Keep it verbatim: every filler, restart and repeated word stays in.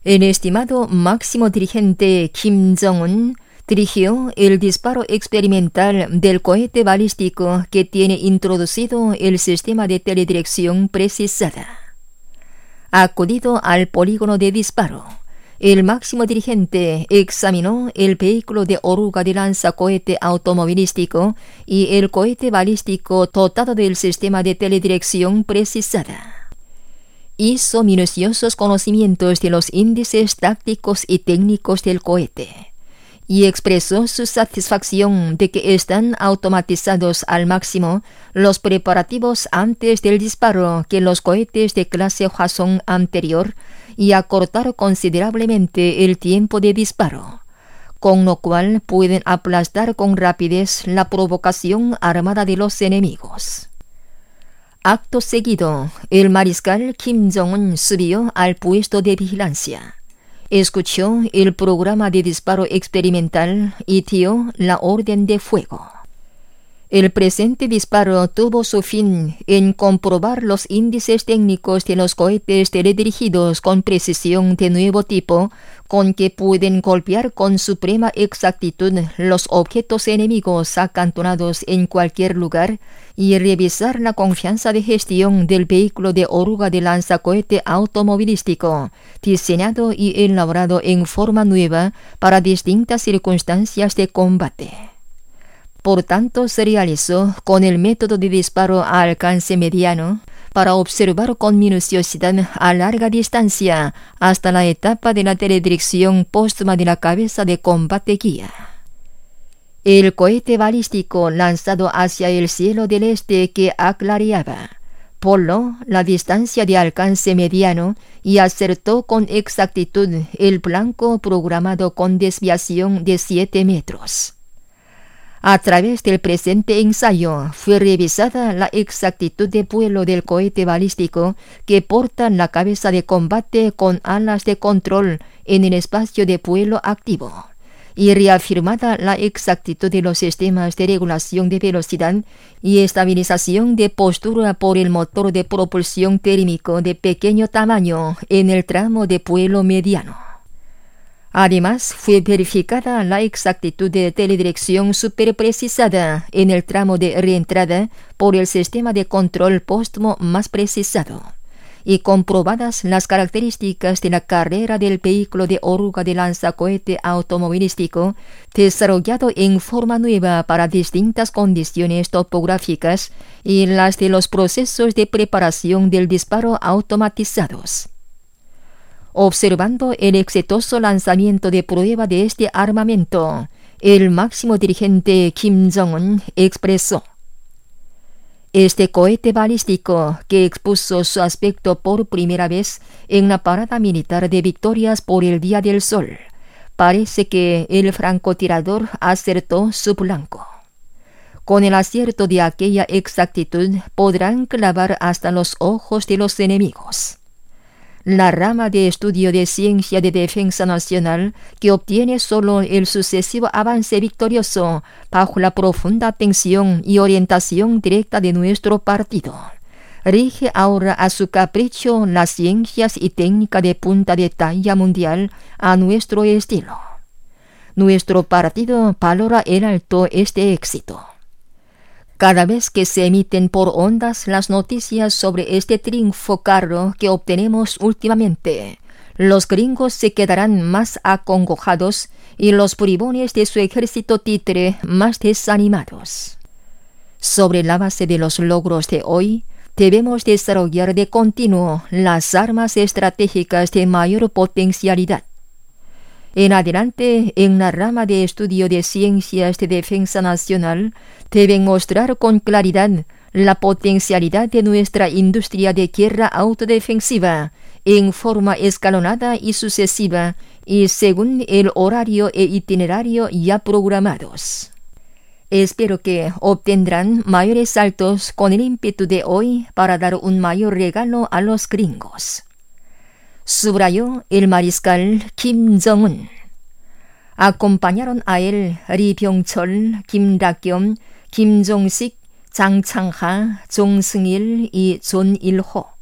El estimado máximo dirigente Kim Jong-un dirigió el disparo experimental del cohete balístico que tiene introducido el sistema de teledirección precisada. Acudido al polígono de disparo, el máximo dirigente examinó el vehículo de oruga de lanzacohete automovilístico y el cohete balístico dotado del sistema de teledirección precisada. Hizo minuciosos conocimientos de los índices tácticos y técnicos del cohete y expresó su satisfacción de que están automatizados al máximo los preparativos antes del disparo que los cohetes de clase Hwasong anterior y acortar considerablemente el tiempo de disparo, con lo cual pueden aplastar con rapidez la provocación armada de los enemigos. Acto seguido, el mariscal Kim Jong-un subió al puesto de vigilancia, escuchó el programa de disparo experimental y dio la orden de fuego. El presente disparo tuvo su fin en comprobar los índices técnicos de los cohetes teledirigidos con precisión de nuevo tipo, con que pueden golpear con suprema exactitud los objetos enemigos acantonados en cualquier lugar, y revisar la confianza de gestión del vehículo de oruga de lanzacohete automovilístico, diseñado y elaborado en forma nueva para distintas circunstancias de combate. Por tanto, se realizó con el método de disparo a alcance mediano para observar con minuciosidad a larga distancia hasta la etapa de la teledirección póstuma de la cabeza de combate guía. El cohete balístico lanzado hacia el cielo del este que aclareaba, voló la distancia de alcance mediano y acertó con exactitud el blanco programado con desviación de siete metros. A través del presente ensayo fue revisada la exactitud de vuelo del cohete balístico que porta la cabeza de combate con alas de control en el espacio de vuelo activo, y reafirmada la exactitud de los sistemas de regulación de velocidad y estabilización de postura por el motor de propulsión térmico de pequeño tamaño en el tramo de vuelo mediano. Además, fue verificada la exactitud de teledirección superprecisada en el tramo de reentrada por el sistema de control póstumo más precisado, y comprobadas las características de la carrera del vehículo de oruga de lanzacohete automovilístico desarrollado en forma nueva para distintas condiciones topográficas y las de los procesos de preparación del disparo automatizados. Observando el exitoso lanzamiento de prueba de este armamento, el máximo dirigente Kim Jong-un expresó: este cohete balístico, que expuso su aspecto por primera vez en la parada militar de victorias por el Día del Sol, parece que el francotirador acertó su blanco. Con el acierto de aquella exactitud podrán clavar hasta los ojos de los enemigos. La rama de estudio de ciencia de defensa nacional, que obtiene solo el sucesivo avance victorioso bajo la profunda atención y orientación directa de nuestro partido, rige ahora a su capricho las ciencias y técnica de punta de talla mundial a nuestro estilo. Nuestro partido valora en alto este éxito. Cada vez que se emiten por ondas las noticias sobre este triunfo caro que obtenemos últimamente, los gringos se quedarán más acongojados y los bribones de su ejército títere más desanimados. Sobre la base de los logros de hoy, debemos desarrollar de continuo las armas estratégicas de mayor potencialidad. En adelante, en la rama de estudio de ciencias de defensa nacional, deben mostrar con claridad la potencialidad de nuestra industria de guerra autodefensiva en forma escalonada y sucesiva y según el horario e itinerario ya programados. Espero que obtendrán mayores saltos con el ímpetu de hoy para dar un mayor regalo a los gringos. Subrayó el mariscal Kim Jong-un. Acompañaron a él Ri Byung-chol, Kim Dak-kyom, Kim Jong-sik, Jang Chang-ha, Jong Seung-il y John Il-ho.